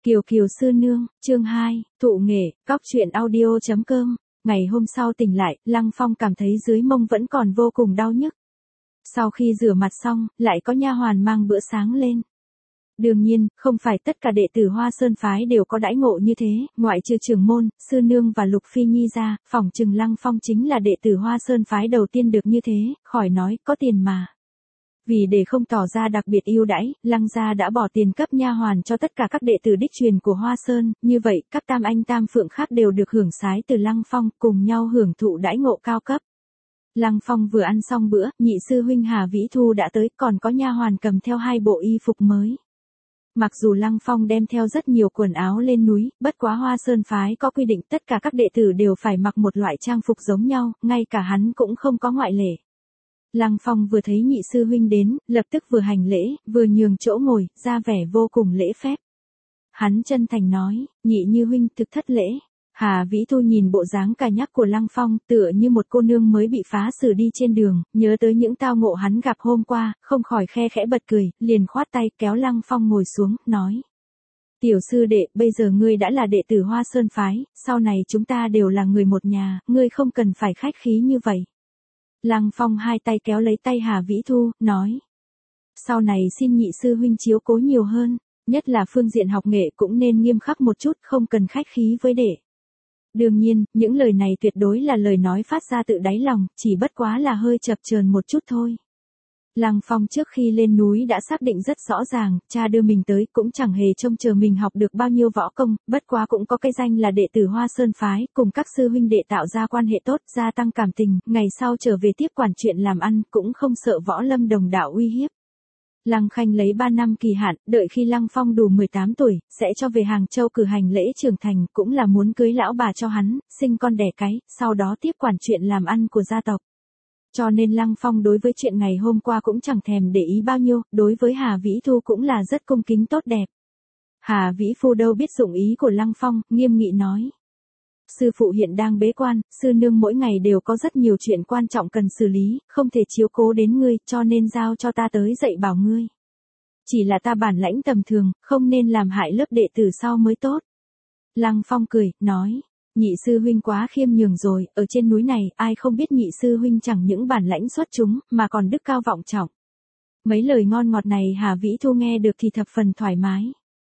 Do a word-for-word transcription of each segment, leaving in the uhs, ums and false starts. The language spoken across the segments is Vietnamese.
Kiều Kiều sư nương, chương hai, thụ nghệ, cóc truyện audio chấm com. Ngày hôm sau tỉnh lại, Lăng Phong cảm thấy dưới mông vẫn còn vô cùng đau nhức. Sau khi rửa mặt xong, lại có nha hoàn mang bữa sáng lên. Đương nhiên, không phải tất cả đệ tử Hoa Sơn phái đều có đãi ngộ như thế, ngoại trừ trưởng môn, sư nương và Lục Phi Nhi ra, phỏng chừng Lăng Phong chính là đệ tử Hoa Sơn phái đầu tiên được như thế, khỏi nói, có tiền mà. Vì để không tỏ ra đặc biệt ưu đãi, Lăng gia đã bỏ tiền cấp nha hoàn cho tất cả các đệ tử đích truyền của Hoa Sơn, như vậy, các tam anh tam phượng khác đều được hưởng sái từ Lăng Phong, cùng nhau hưởng thụ đãi ngộ cao cấp. Lăng Phong vừa ăn xong bữa, nhị sư huynh Hà Vĩ Thu đã tới, còn có nha hoàn cầm theo hai bộ y phục mới. Mặc dù Lăng Phong đem theo rất nhiều quần áo lên núi, bất quá Hoa Sơn phái có quy định tất cả các đệ tử đều phải mặc một loại trang phục giống nhau, ngay cả hắn cũng không có ngoại lệ. Lăng Phong vừa thấy nhị sư huynh đến, lập tức vừa hành lễ, vừa nhường chỗ ngồi, ra vẻ vô cùng lễ phép. Hắn chân thành nói, nhị như huynh thực thất lễ. Hà Vĩ Thu nhìn bộ dáng cà nhắc của Lăng Phong, tựa như một cô nương mới bị phá xử đi trên đường, nhớ tới những tao ngộ hắn gặp hôm qua, không khỏi khe khẽ bật cười, liền khoát tay kéo Lăng Phong ngồi xuống, nói. Tiểu sư đệ, bây giờ ngươi đã là đệ tử Hoa Sơn phái, sau này chúng ta đều là người một nhà, ngươi không cần phải khách khí như vậy. Lăng Phong hai tay kéo lấy tay Hà Vĩ Thu, nói. Sau này xin nhị sư huynh chiếu cố nhiều hơn, nhất là phương diện học nghệ cũng nên nghiêm khắc một chút, không cần khách khí với đệ. Đương nhiên, những lời này tuyệt đối là lời nói phát ra tự đáy lòng, chỉ bất quá là hơi chập chờn một chút thôi. Lăng Phong trước khi lên núi đã xác định rất rõ ràng, cha đưa mình tới cũng chẳng hề trông chờ mình học được bao nhiêu võ công, bất quá cũng có cái danh là đệ tử Hoa Sơn phái, cùng các sư huynh đệ tạo ra quan hệ tốt, gia tăng cảm tình, ngày sau trở về tiếp quản chuyện làm ăn, cũng không sợ võ lâm đồng đạo uy hiếp. Lăng Khanh lấy ba năm kỳ hạn, đợi khi Lăng Phong đủ mười tám tuổi, sẽ cho về Hàng Châu cử hành lễ trưởng thành, cũng là muốn cưới lão bà cho hắn, sinh con đẻ cái, sau đó tiếp quản chuyện làm ăn của gia tộc. Cho nên Lăng Phong đối với chuyện ngày hôm qua cũng chẳng thèm để ý bao nhiêu, đối với Hà Vĩ Thu cũng là rất cung kính tốt đẹp. Hà Vĩ Phu đâu biết dụng ý của Lăng Phong, nghiêm nghị nói. Sư phụ hiện đang bế quan, sư nương mỗi ngày đều có rất nhiều chuyện quan trọng cần xử lý, không thể chiếu cố đến ngươi, cho nên giao cho ta tới dạy bảo ngươi. Chỉ là ta bản lãnh tầm thường, không nên làm hại lớp đệ tử sau mới tốt. Lăng Phong cười, nói. Nhị sư huynh quá khiêm nhường rồi, ở trên núi này, ai không biết nhị sư huynh chẳng những bản lãnh xuất chúng, mà còn đức cao vọng trọng. Mấy lời ngon ngọt này Hà Vĩ Thu nghe được thì thập phần thoải mái.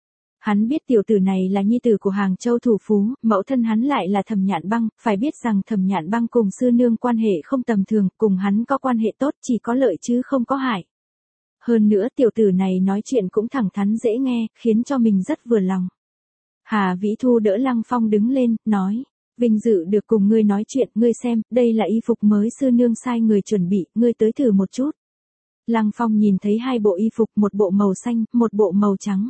Hắn biết tiểu tử này là nhi tử của Hàng Châu thủ phú, mẫu thân hắn lại là Thẩm Nhạn Băng, phải biết rằng Thẩm Nhạn Băng cùng sư nương quan hệ không tầm thường, cùng hắn có quan hệ tốt chỉ có lợi chứ không có hại. Hơn nữa tiểu tử này nói chuyện cũng thẳng thắn dễ nghe, khiến cho mình rất vừa lòng. Hà Vĩ Thu đỡ Lăng Phong đứng lên, nói, vinh dự được cùng ngươi nói chuyện, ngươi xem, đây là y phục mới sư nương sai người chuẩn bị, ngươi tới thử một chút. Lăng Phong nhìn thấy hai bộ y phục, một bộ màu xanh, một bộ màu trắng.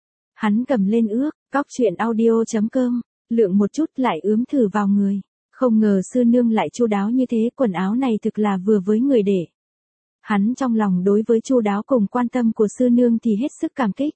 Hắn cầm lên ước, cóc truyện audio chấm com, lượng một chút lại ướm thử vào người. Không ngờ sư nương lại chu đáo như thế, quần áo này thực là vừa với người để. Hắn trong lòng đối với chu đáo cùng quan tâm của sư nương thì hết sức cảm kích.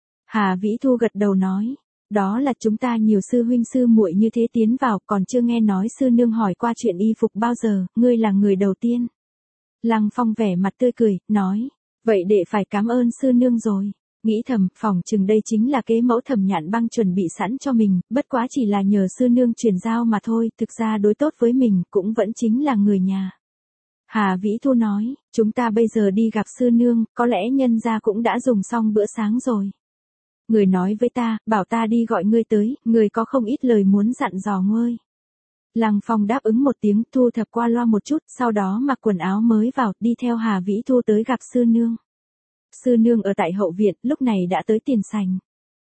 Hà Vĩ Thu gật đầu nói. Đó là chúng ta nhiều sư huynh sư muội như thế tiến vào, còn chưa nghe nói sư nương hỏi qua chuyện y phục bao giờ, ngươi là người đầu tiên. Lăng Phong vẻ mặt tươi cười, nói, vậy đệ phải cảm ơn sư nương rồi. Nghĩ thầm, phỏng chừng đây chính là kế mẫu Thẩm Nhạn Băng chuẩn bị sẵn cho mình, bất quá chỉ là nhờ sư nương truyền giao mà thôi, thực ra đối tốt với mình cũng vẫn chính là người nhà. Hà Vĩ Thu nói, chúng ta bây giờ đi gặp sư nương, có lẽ nhân gia cũng đã dùng xong bữa sáng rồi. Người nói với ta, bảo ta đi gọi ngươi tới, người có không ít lời muốn dặn dò ngươi. Lăng Phong đáp ứng một tiếng, thu thập qua loa một chút, sau đó mặc quần áo mới vào, đi theo Hà Vĩ Thu tới gặp sư nương. Sư nương ở tại hậu viện, lúc này đã tới tiền sành.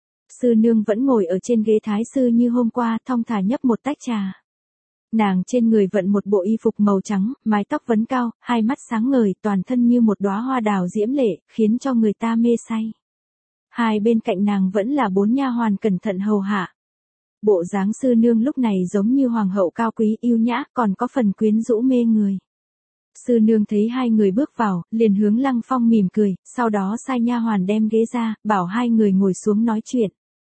Sư nương vẫn ngồi ở trên ghế thái sư như hôm qua, thong thả nhấp một tách trà. Nàng trên người vận một bộ y phục màu trắng, mái tóc vấn cao, hai mắt sáng ngời, toàn thân như một đóa hoa đào diễm lệ, khiến cho người ta mê say. Hai bên cạnh nàng vẫn là bốn nha hoàn cẩn thận hầu hạ. Bộ dáng sư nương lúc này giống như hoàng hậu cao quý yêu nhã, còn có phần quyến rũ mê người. Sư nương thấy hai người bước vào, liền hướng Lăng Phong mỉm cười, sau đó sai nha hoàn đem ghế ra, bảo hai người ngồi xuống nói chuyện.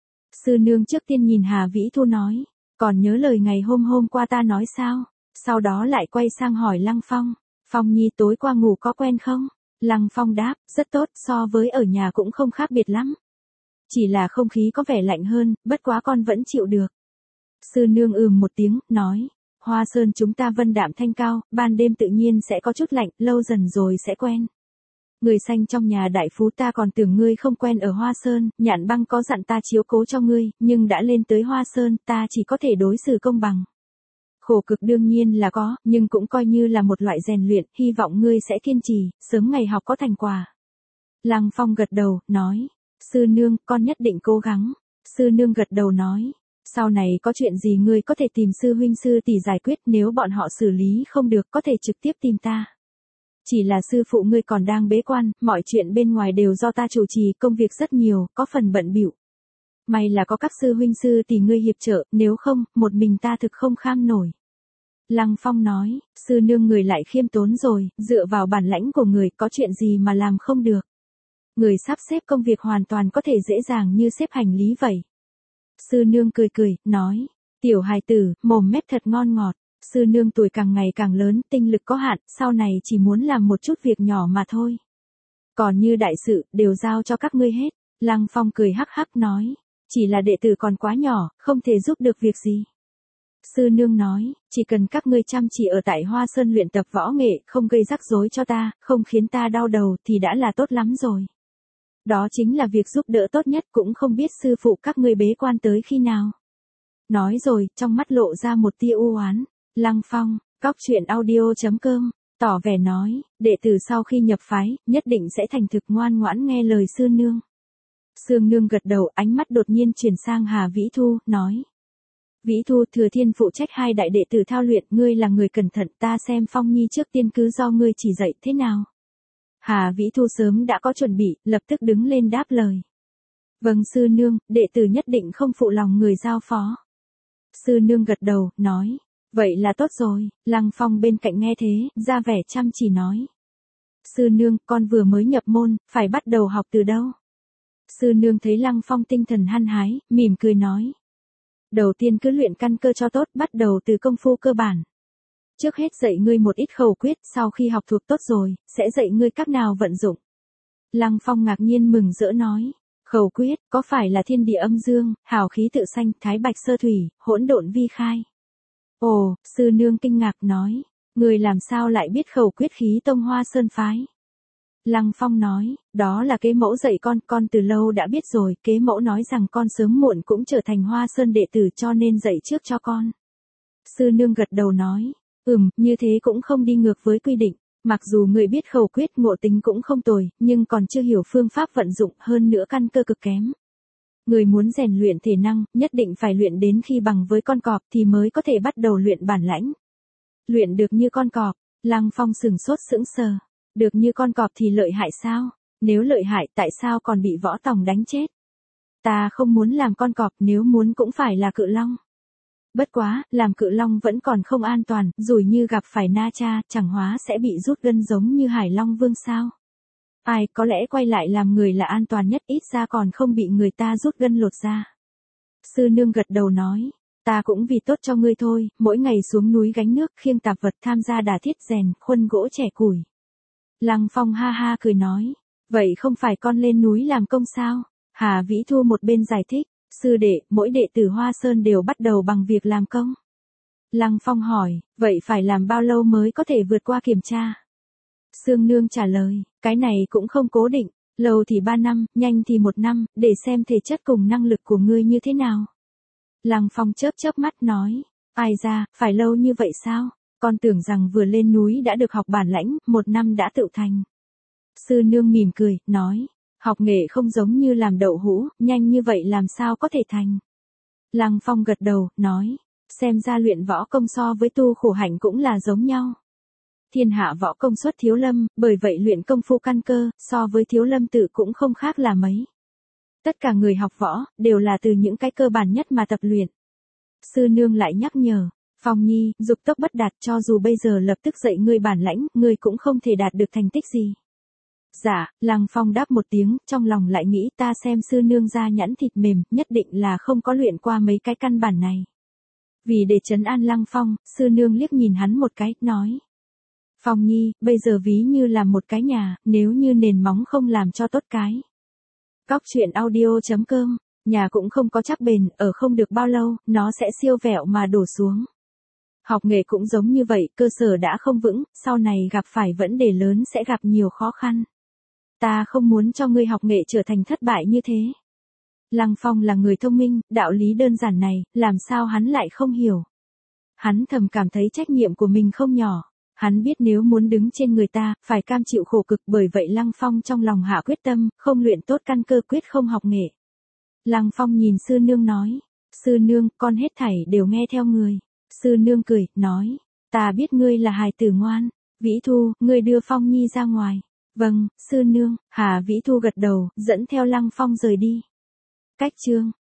Sư nương trước tiên nhìn Hà Vĩ Thu nói, còn nhớ lời ngày hôm hôm qua ta nói sao? Sau đó lại quay sang hỏi Lăng Phong, Phong nhi tối qua ngủ có quen không? Lăng Phong đáp, rất tốt, so với ở nhà cũng không khác biệt lắm. Chỉ là không khí có vẻ lạnh hơn, bất quá con vẫn chịu được. Sư nương ừm một tiếng, nói. Hoa Sơn chúng ta vân đạm thanh cao, ban đêm tự nhiên sẽ có chút lạnh, lâu dần rồi sẽ quen. Người xanh trong nhà đại phú ta còn tưởng ngươi không quen ở Hoa Sơn, Nhạn Băng có dặn ta chiếu cố cho ngươi, nhưng đã lên tới Hoa Sơn, ta chỉ có thể đối xử công bằng. Khổ cực đương nhiên là có, nhưng cũng coi như là một loại rèn luyện, hy vọng ngươi sẽ kiên trì, sớm ngày học có thành quả. Lăng Phong gật đầu, nói. Sư nương, con nhất định cố gắng. Sư nương gật đầu nói. Sau này có chuyện gì ngươi có thể tìm sư huynh sư tỷ giải quyết, nếu bọn họ xử lý không được có thể trực tiếp tìm ta. Chỉ là sư phụ ngươi còn đang bế quan, mọi chuyện bên ngoài đều do ta chủ trì, công việc rất nhiều, có phần bận bịu. May là có các sư huynh sư tỷ ngươi hiệp trợ, nếu không, một mình ta thực không kham nổi. Lăng Phong nói, sư nương người lại khiêm tốn rồi, dựa vào bản lãnh của người có chuyện gì mà làm không được. Người sắp xếp công việc hoàn toàn có thể dễ dàng như xếp hành lý vậy. Sư nương cười cười, nói, tiểu hài tử, mồm mép thật ngon ngọt. Sư nương tuổi càng ngày càng lớn, tinh lực có hạn, sau này chỉ muốn làm một chút việc nhỏ mà thôi. Còn như đại sự, đều giao cho các ngươi hết. Lăng Phong cười hắc hắc nói, chỉ là đệ tử còn quá nhỏ, không thể giúp được việc gì. Sư nương nói, chỉ cần các ngươi chăm chỉ ở tại Hoa Sơn luyện tập võ nghệ, không gây rắc rối cho ta, không khiến ta đau đầu thì đã là tốt lắm rồi. Đó chính là việc giúp đỡ tốt nhất, cũng không biết sư phụ các ngươi bế quan tới khi nào. Nói rồi, trong mắt lộ ra một tia u oán. Lăng Phong, cóc truyện audio chấm com, tỏ vẻ nói, đệ tử sau khi nhập phái, nhất định sẽ thành thực ngoan ngoãn nghe lời sư nương. Sư nương gật đầu, ánh mắt đột nhiên chuyển sang Hà Vĩ Thu, nói. Vĩ Thu, Thừa Thiên phụ trách hai đại đệ tử thao luyện, ngươi là người cẩn thận, ta xem Phong Nhi trước tiên cứ do ngươi chỉ dạy thế nào. Hà Vĩ Thu sớm đã có chuẩn bị, lập tức đứng lên đáp lời. Vâng sư nương, đệ tử nhất định không phụ lòng người giao phó. Sư nương gật đầu, nói. Vậy là tốt rồi. Lăng Phong bên cạnh nghe thế, ra vẻ chăm chỉ nói. Sư nương, con vừa mới nhập môn, phải bắt đầu học từ đâu? Sư nương thấy Lăng Phong tinh thần hăng hái, mỉm cười nói. Đầu tiên cứ luyện căn cơ cho tốt, bắt đầu từ công phu cơ bản. Trước hết dạy ngươi một ít khẩu quyết, sau khi học thuộc tốt rồi, sẽ dạy ngươi cách nào vận dụng. Lăng Phong ngạc nhiên mừng rỡ nói. Khẩu quyết, có phải là thiên địa âm dương, hào khí tự sanh, thái bạch sơ thủy, hỗn độn vi khai? Ồ, sư nương kinh ngạc nói, người làm sao lại biết khẩu quyết khí tông Hoa Sơn phái? Lăng Phong nói, đó là kế mẫu dạy con, con từ lâu đã biết rồi, kế mẫu nói rằng con sớm muộn cũng trở thành Hoa Sơn đệ tử cho nên dạy trước cho con. Sư nương gật đầu nói, ừm, như thế cũng không đi ngược với quy định, mặc dù người biết khẩu quyết ngộ tính cũng không tồi, nhưng còn chưa hiểu phương pháp vận dụng, hơn nữa căn cơ cực kém. Người muốn rèn luyện thể năng, nhất định phải luyện đến khi bằng với con cọp thì mới có thể bắt đầu luyện bản lãnh. Luyện được như con cọp, Lăng Phong sừng sốt sững sờ. Được như con cọp thì lợi hại sao? Nếu lợi hại tại sao còn bị võ tòng đánh chết? Ta không muốn làm con cọp, nếu muốn cũng phải là cự long. Bất quá, làm cự long vẫn còn không an toàn, rủi như gặp phải Na Cha, chẳng hóa sẽ bị rút gân giống như Hải Long Vương sao? Ai, có lẽ quay lại làm người là an toàn nhất, ít ra còn không bị người ta rút gân lột ra. Sư nương gật đầu nói, ta cũng vì tốt cho ngươi thôi, mỗi ngày xuống núi gánh nước, khiêng tạp vật, tham gia đả thiết rèn, khuân gỗ trẻ củi. Lăng Phong ha ha cười nói, vậy không phải con lên núi làm công sao? Hà Vĩ Thu một bên giải thích, sư đệ, mỗi đệ tử Hoa Sơn đều bắt đầu bằng việc làm công. Lăng Phong hỏi, vậy phải làm bao lâu mới có thể vượt qua kiểm tra? Sương Nương trả lời, cái này cũng không cố định, lâu thì ba năm, nhanh thì một năm, để xem thể chất cùng năng lực của ngươi như thế nào. Lăng Phong chớp chớp mắt nói, ai ra, phải lâu như vậy sao? Con tưởng rằng vừa lên núi đã được học bản lãnh, một năm đã tự thành. Sư Nương mỉm cười, nói, học nghệ không giống như làm đậu hũ, nhanh như vậy làm sao có thể thành. Lăng Phong gật đầu, nói, xem ra luyện võ công so với tu khổ hạnh cũng là giống nhau. Thiên hạ võ công xuất thiếu lâm, bởi vậy luyện công phu căn cơ, so với thiếu lâm tự cũng không khác là mấy. Tất cả người học võ, đều là từ những cái cơ bản nhất mà tập luyện. Sư Nương lại nhắc nhở, Phong Nhi, dục tốc bất đạt, cho dù bây giờ lập tức dạy ngươi bản lãnh, ngươi cũng không thể đạt được thành tích gì. Dạ, Lăng Phong đáp một tiếng, trong lòng lại nghĩ ta xem sư nương da nhẵn thịt mềm, nhất định là không có luyện qua mấy cái căn bản này. Vì để trấn an Lăng Phong, sư nương liếc nhìn hắn một cái, nói. Phong Nhi, bây giờ ví như là một cái nhà, nếu như nền móng không làm cho tốt cái Cóc truyện audio chấm com, nhà cũng không có chắc bền, ở không được bao lâu, nó sẽ siêu vẹo mà đổ xuống. Học nghề cũng giống như vậy, cơ sở đã không vững, sau này gặp phải vấn đề lớn sẽ gặp nhiều khó khăn. Ta không muốn cho ngươi học nghệ trở thành thất bại như thế. Lăng Phong là người thông minh, đạo lý đơn giản này, làm sao hắn lại không hiểu. Hắn thầm cảm thấy trách nhiệm của mình không nhỏ. Hắn biết nếu muốn đứng trên người ta, phải cam chịu khổ cực, bởi vậy Lăng Phong trong lòng hạ quyết tâm, không luyện tốt căn cơ, quyết không học nghệ. Lăng Phong nhìn sư nương nói, sư nương, con hết thảy đều nghe theo người. Sư nương cười, nói, ta biết ngươi là hài tử ngoan. Vĩ Thu, ngươi đưa Phong Nhi ra ngoài. Vâng, sư nương. Hà Vĩ Thu gật đầu, dẫn theo Lăng Phong rời đi. Cách chương